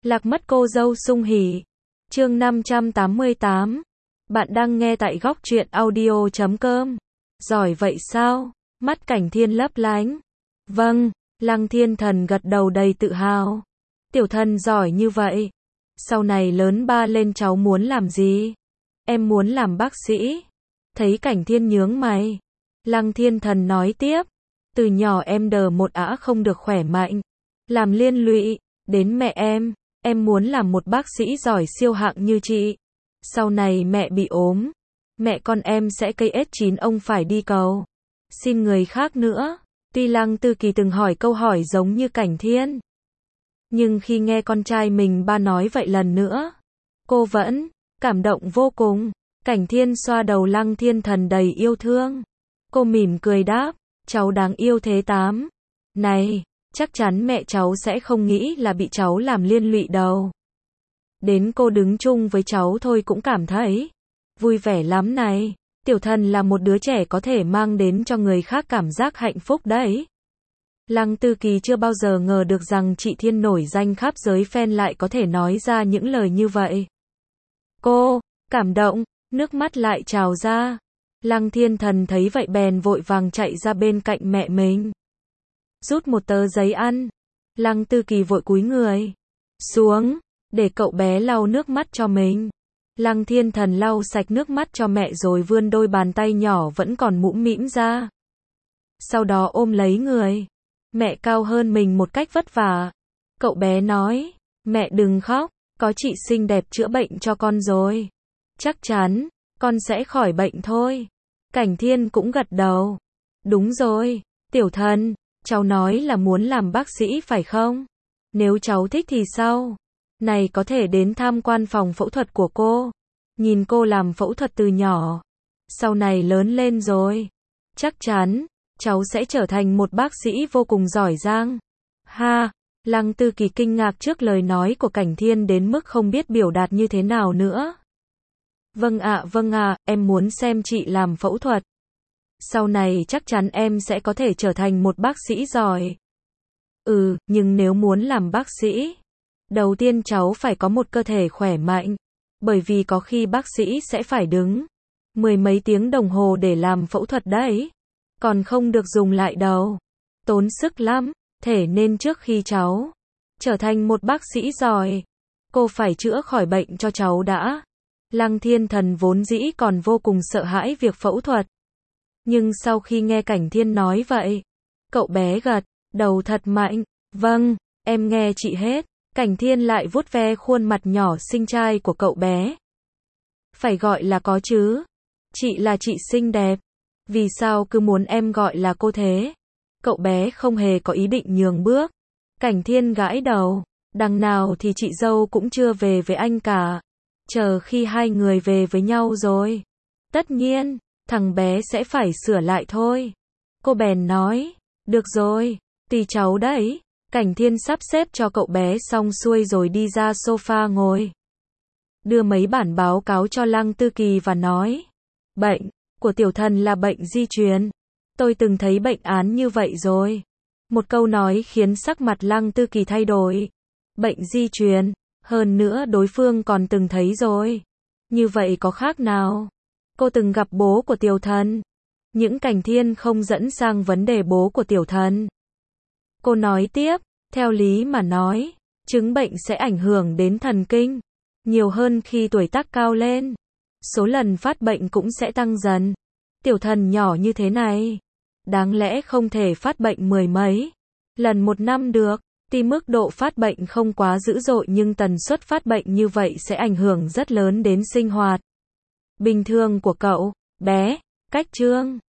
Lạc mất cô dâu sung hỉ. Chương 588. Bạn đang nghe tại góc truyện audio.com. Giỏi vậy sao? Mắt Cảnh Thiên lấp lánh. Vâng, Lăng Thiên Thần gật đầu đầy tự hào. Tiểu thần giỏi như vậy. Sau này lớn ba lên cháu muốn làm gì? Em muốn làm bác sĩ. Thấy Cảnh Thiên nhướng mày. Lăng Thiên Thần nói tiếp. Từ nhỏ em đờ một ả không được khỏe mạnh. Làm liên lụy đến mẹ em muốn làm một bác sĩ giỏi siêu hạng như chị. Sau này mẹ bị ốm, mẹ con em sẽ cây S9 ông phải đi cầu xin người khác nữa. Tuy Lăng Tư Kỳ từng hỏi câu hỏi giống như Cảnh Thiên, nhưng khi nghe con trai mình ba nói vậy lần nữa, cô vẫn cảm động vô cùng. Cảnh Thiên xoa đầu Lăng Thiên Thần đầy yêu thương. Cô mỉm cười đáp, cháu đáng yêu thế tám. Này, chắc chắn mẹ cháu sẽ không nghĩ là bị cháu làm liên lụy đâu. Đến cô đứng chung với cháu thôi cũng cảm thấy vui vẻ lắm này. Tiểu thần là một đứa trẻ có thể mang đến cho người khác cảm giác hạnh phúc đấy. Lăng Tư Kỳ chưa bao giờ ngờ được rằng chị Thiên nổi danh khắp giới fan lại có thể nói ra những lời như vậy. Cô cảm động, nước mắt lại trào ra. Lăng Thiên Thần thấy vậy bèn vội vàng chạy ra bên cạnh mẹ mình, rút một tờ giấy ăn. Lăng Tư Kỳ vội cúi người xuống để cậu bé lau nước mắt cho mình. Lăng Thiên Thần lau sạch nước mắt cho mẹ rồi vươn đôi bàn tay nhỏ vẫn còn mũm mĩm ra. Sau đó ôm lấy người mẹ cao hơn mình một cách vất vả. Cậu bé nói, mẹ đừng khóc, có chị xinh đẹp chữa bệnh cho con rồi. Chắc chắn, con sẽ khỏi bệnh thôi. Cảnh Thiên cũng gật đầu. Đúng rồi, tiểu thần, cháu nói là muốn làm bác sĩ phải không? Nếu cháu thích thì sao? Này có thể đến tham quan phòng phẫu thuật của cô. Nhìn cô làm phẫu thuật từ nhỏ. Sau này lớn lên rồi, chắc chắn, cháu sẽ trở thành một bác sĩ vô cùng giỏi giang. Ha, Lăng Tư Kỳ kinh ngạc trước lời nói của Cảnh Thiên đến mức không biết biểu đạt như thế nào nữa. Vâng ạ, em muốn xem chị làm phẫu thuật. Sau này chắc chắn em sẽ có thể trở thành một bác sĩ giỏi. Nhưng nếu muốn làm bác sĩ, đầu tiên cháu phải có một cơ thể khỏe mạnh. Bởi vì có khi bác sĩ sẽ phải đứng mười mấy tiếng đồng hồ để làm phẫu thuật đấy. Còn không được dùng lại đầu. Tốn sức lắm. Thế nên trước khi cháu trở thành một bác sĩ giỏi, cô phải chữa khỏi bệnh cho cháu đã. Lăng Thiên Thần vốn dĩ còn vô cùng sợ hãi việc phẫu thuật. Nhưng sau khi nghe Cảnh Thiên nói vậy, cậu bé gật đầu thật mạnh. Vâng, em nghe chị hết. Cảnh Thiên lại vuốt ve khuôn mặt nhỏ xinh trai của cậu bé. Phải gọi là có chứ. Chị là chị xinh đẹp. Vì sao cứ muốn em gọi là cô thế? Cậu bé không hề có ý định nhường bước. Cảnh Thiên gãi đầu. Đằng nào thì chị dâu cũng chưa về với anh cả. Chờ khi hai người về với nhau rồi, tất nhiên, thằng bé sẽ phải sửa lại thôi. Cô bèn nói, được rồi, tùy cháu đấy. Cảnh Thiên sắp xếp cho cậu bé xong xuôi rồi đi ra sofa ngồi. Đưa mấy bản báo cáo cho Lăng Tư Kỳ và nói, bệnh của tiểu thần là bệnh di truyền. Tôi từng thấy bệnh án như vậy rồi. Một câu nói khiến sắc mặt Lăng Tư Kỳ thay đổi. Bệnh di truyền, hơn nữa đối phương còn từng thấy rồi. Như vậy có khác nào? Cô từng gặp bố của tiểu thần. Những Cảnh Thiên không dẫn sang vấn đề bố của tiểu thần. Cô nói tiếp, theo lý mà nói, chứng bệnh sẽ ảnh hưởng đến thần kinh nhiều hơn khi tuổi tác cao lên. Số lần phát bệnh cũng sẽ tăng dần. Tiểu thần nhỏ như thế này, đáng lẽ không thể phát bệnh mười mấy lần một năm được. Tuy mức độ phát bệnh không quá dữ dội nhưng tần suất phát bệnh như vậy sẽ ảnh hưởng rất lớn đến sinh hoạt bình thường của cậu bé. Cách chương